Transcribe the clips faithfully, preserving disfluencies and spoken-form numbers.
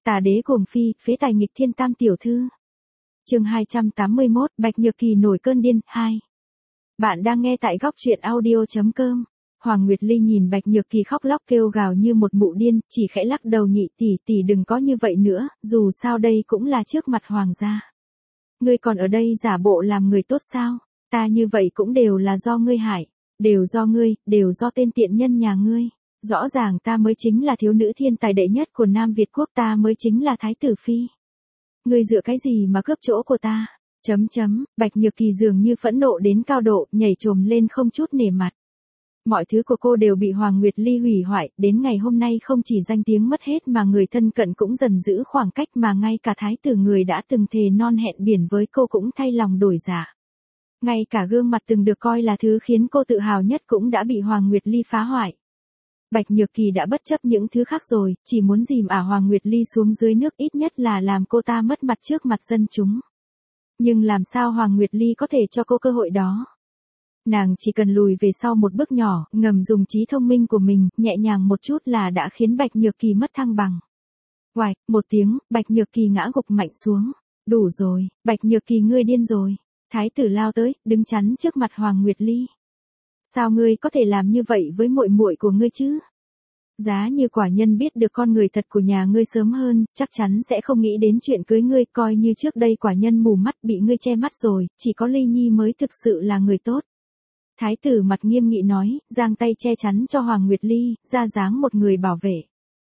Tà đế cuồng phi, phế tài nghịch thiên tam tiểu thư. Chương hai trăm tám mươi mốt, Bạch Nhược Kỳ nổi cơn điên, hai. Bạn đang nghe tại góc truyện audio chấm com. Hoàng Nguyệt Ly nhìn Bạch Nhược Kỳ khóc lóc kêu gào như một mụ điên, chỉ khẽ lắc đầu nhị tỷ tỷ đừng có như vậy nữa, dù sao đây cũng là trước mặt hoàng gia. Ngươi còn ở đây giả bộ làm người tốt sao? Ta như vậy cũng đều là do ngươi hại, đều do ngươi, đều do tên tiện nhân nhà ngươi. Rõ ràng ta mới chính là thiếu nữ thiên tài đệ nhất của Nam Việt quốc, ta mới chính là thái tử phi. Ngươi dựa cái gì mà cướp chỗ của ta? Chấm chấm, Bạch Nhược Kỳ dường như phẫn nộ đến cao độ, nhảy trồm lên không chút nể mặt. Mọi thứ của cô đều bị Hoàng Nguyệt Ly hủy hoại, đến ngày hôm nay không chỉ danh tiếng mất hết mà người thân cận cũng dần giữ khoảng cách, mà ngay cả thái tử người đã từng thề non hẹn biển với cô cũng thay lòng đổi dạ. Ngay cả gương mặt từng được coi là thứ khiến cô tự hào nhất cũng đã bị Hoàng Nguyệt Ly phá hoại. Bạch Nhược Kỳ đã bất chấp những thứ khác rồi, chỉ muốn dìm ả Hoàng Nguyệt Ly xuống dưới nước, ít nhất là làm cô ta mất mặt trước mặt dân chúng. Nhưng làm sao Hoàng Nguyệt Ly có thể cho cô cơ hội đó? Nàng chỉ cần lùi về sau một bước nhỏ, ngầm dùng trí thông minh của mình, nhẹ nhàng một chút là đã khiến Bạch Nhược Kỳ mất thăng bằng. Oạch, một tiếng, Bạch Nhược Kỳ ngã gục mạnh xuống. Đủ rồi, Bạch Nhược Kỳ ngươi điên rồi. Thái tử lao tới, đứng chắn trước mặt Hoàng Nguyệt Ly. Sao ngươi có thể làm như vậy với muội muội của ngươi chứ? Giá như quả nhân biết được con người thật của nhà ngươi sớm hơn, chắc chắn sẽ không nghĩ đến chuyện cưới ngươi, coi như trước đây quả nhân mù mắt bị ngươi che mắt rồi, chỉ có Ly Nhi mới thực sự là người tốt. Thái tử mặt nghiêm nghị nói, giang tay che chắn cho Hoàng Nguyệt Ly, ra dáng một người bảo vệ.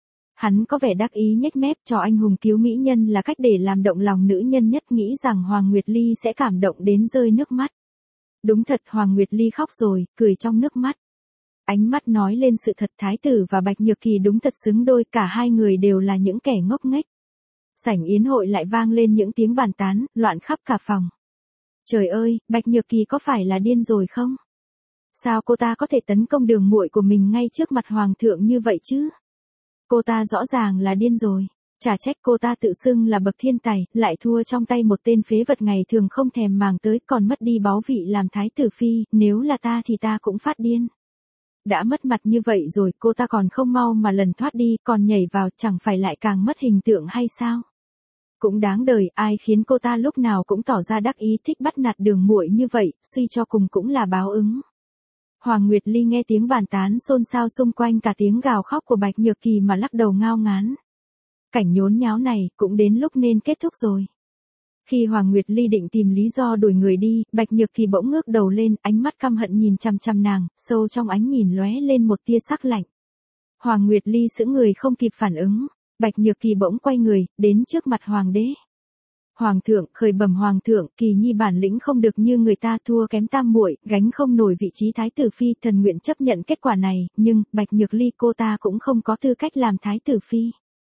Hắn có vẻ đắc ý nhếch mép, cho anh hùng cứu mỹ nhân là cách để làm động lòng nữ nhân nhất, nghĩ rằng Hoàng Nguyệt Ly sẽ cảm động đến rơi nước mắt. Đúng thật, Hoàng Nguyệt Ly khóc rồi, cười trong nước mắt. Ánh mắt nói lên sự thật, thái tử và Bạch Nhược Kỳ đúng thật xứng đôi, cả hai người đều là những kẻ ngốc nghếch. Sảnh yến hội lại vang lên những tiếng bàn tán, loạn khắp cả phòng. Trời ơi, Bạch Nhược Kỳ có phải là điên rồi không? Sao cô ta có thể tấn công đường muội của mình ngay trước mặt hoàng thượng như vậy chứ? Cô ta rõ ràng là điên rồi. Chả trách cô ta tự xưng là bậc thiên tài, lại thua trong tay một tên phế vật ngày thường không thèm màng tới, còn mất đi báu vị làm thái tử phi, nếu là ta thì ta cũng phát điên. Đã mất mặt như vậy rồi, cô ta còn không mau mà lần thoát đi, còn nhảy vào, chẳng phải lại càng mất hình tượng hay sao? Cũng đáng đời, ai khiến cô ta lúc nào cũng tỏ ra đắc ý thích bắt nạt đường muội như vậy, suy cho cùng cũng là báo ứng. Hoàng Nguyệt Ly nghe tiếng bàn tán xôn xao xung quanh cả tiếng gào khóc của Bạch Nhược Kỳ mà lắc đầu ngao ngán. Cảnh nhốn nháo này cũng đến lúc nên kết thúc rồi. Khi Hoàng Nguyệt Ly định tìm lý do đuổi người đi, Bạch Nhược Kỳ bỗng ngước đầu lên, ánh mắt căm hận nhìn chằm chằm nàng, sâu trong ánh nhìn lóe lên một tia sắc lạnh. Hoàng Nguyệt Ly sững người không kịp phản ứng, Bạch Nhược Kỳ bỗng quay người, đến trước mặt Hoàng đế. Hoàng thượng, khởi bẩm Hoàng thượng, Kỳ nhi bản lĩnh không được như người ta, thua kém tam muội, gánh không nổi vị trí thái tử phi, thần nguyện chấp nhận kết quả này, nhưng, Bạch Nhược Ly cô ta cũng không có tư cách làm thái tử phi.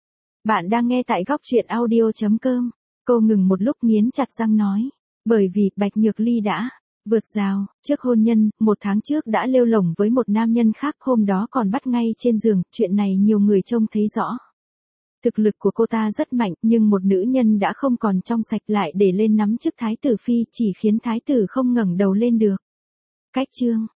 Bạn đang nghe tại góc truyện audio chấm com. Cô ngừng một lúc nghiến chặt răng nói. Bởi vì, Bạch Nhược Ly đã vượt rào, trước hôn nhân, một tháng trước đã lêu lổng với một nam nhân khác, hôm đó còn bắt ngay trên giường, chuyện này nhiều người trông thấy rõ. Thực lực của cô ta rất mạnh, nhưng một nữ nhân đã không còn trong sạch lại để lên nắm chức thái tử phi, chỉ khiến thái tử không ngẩng đầu lên được. Cách chương,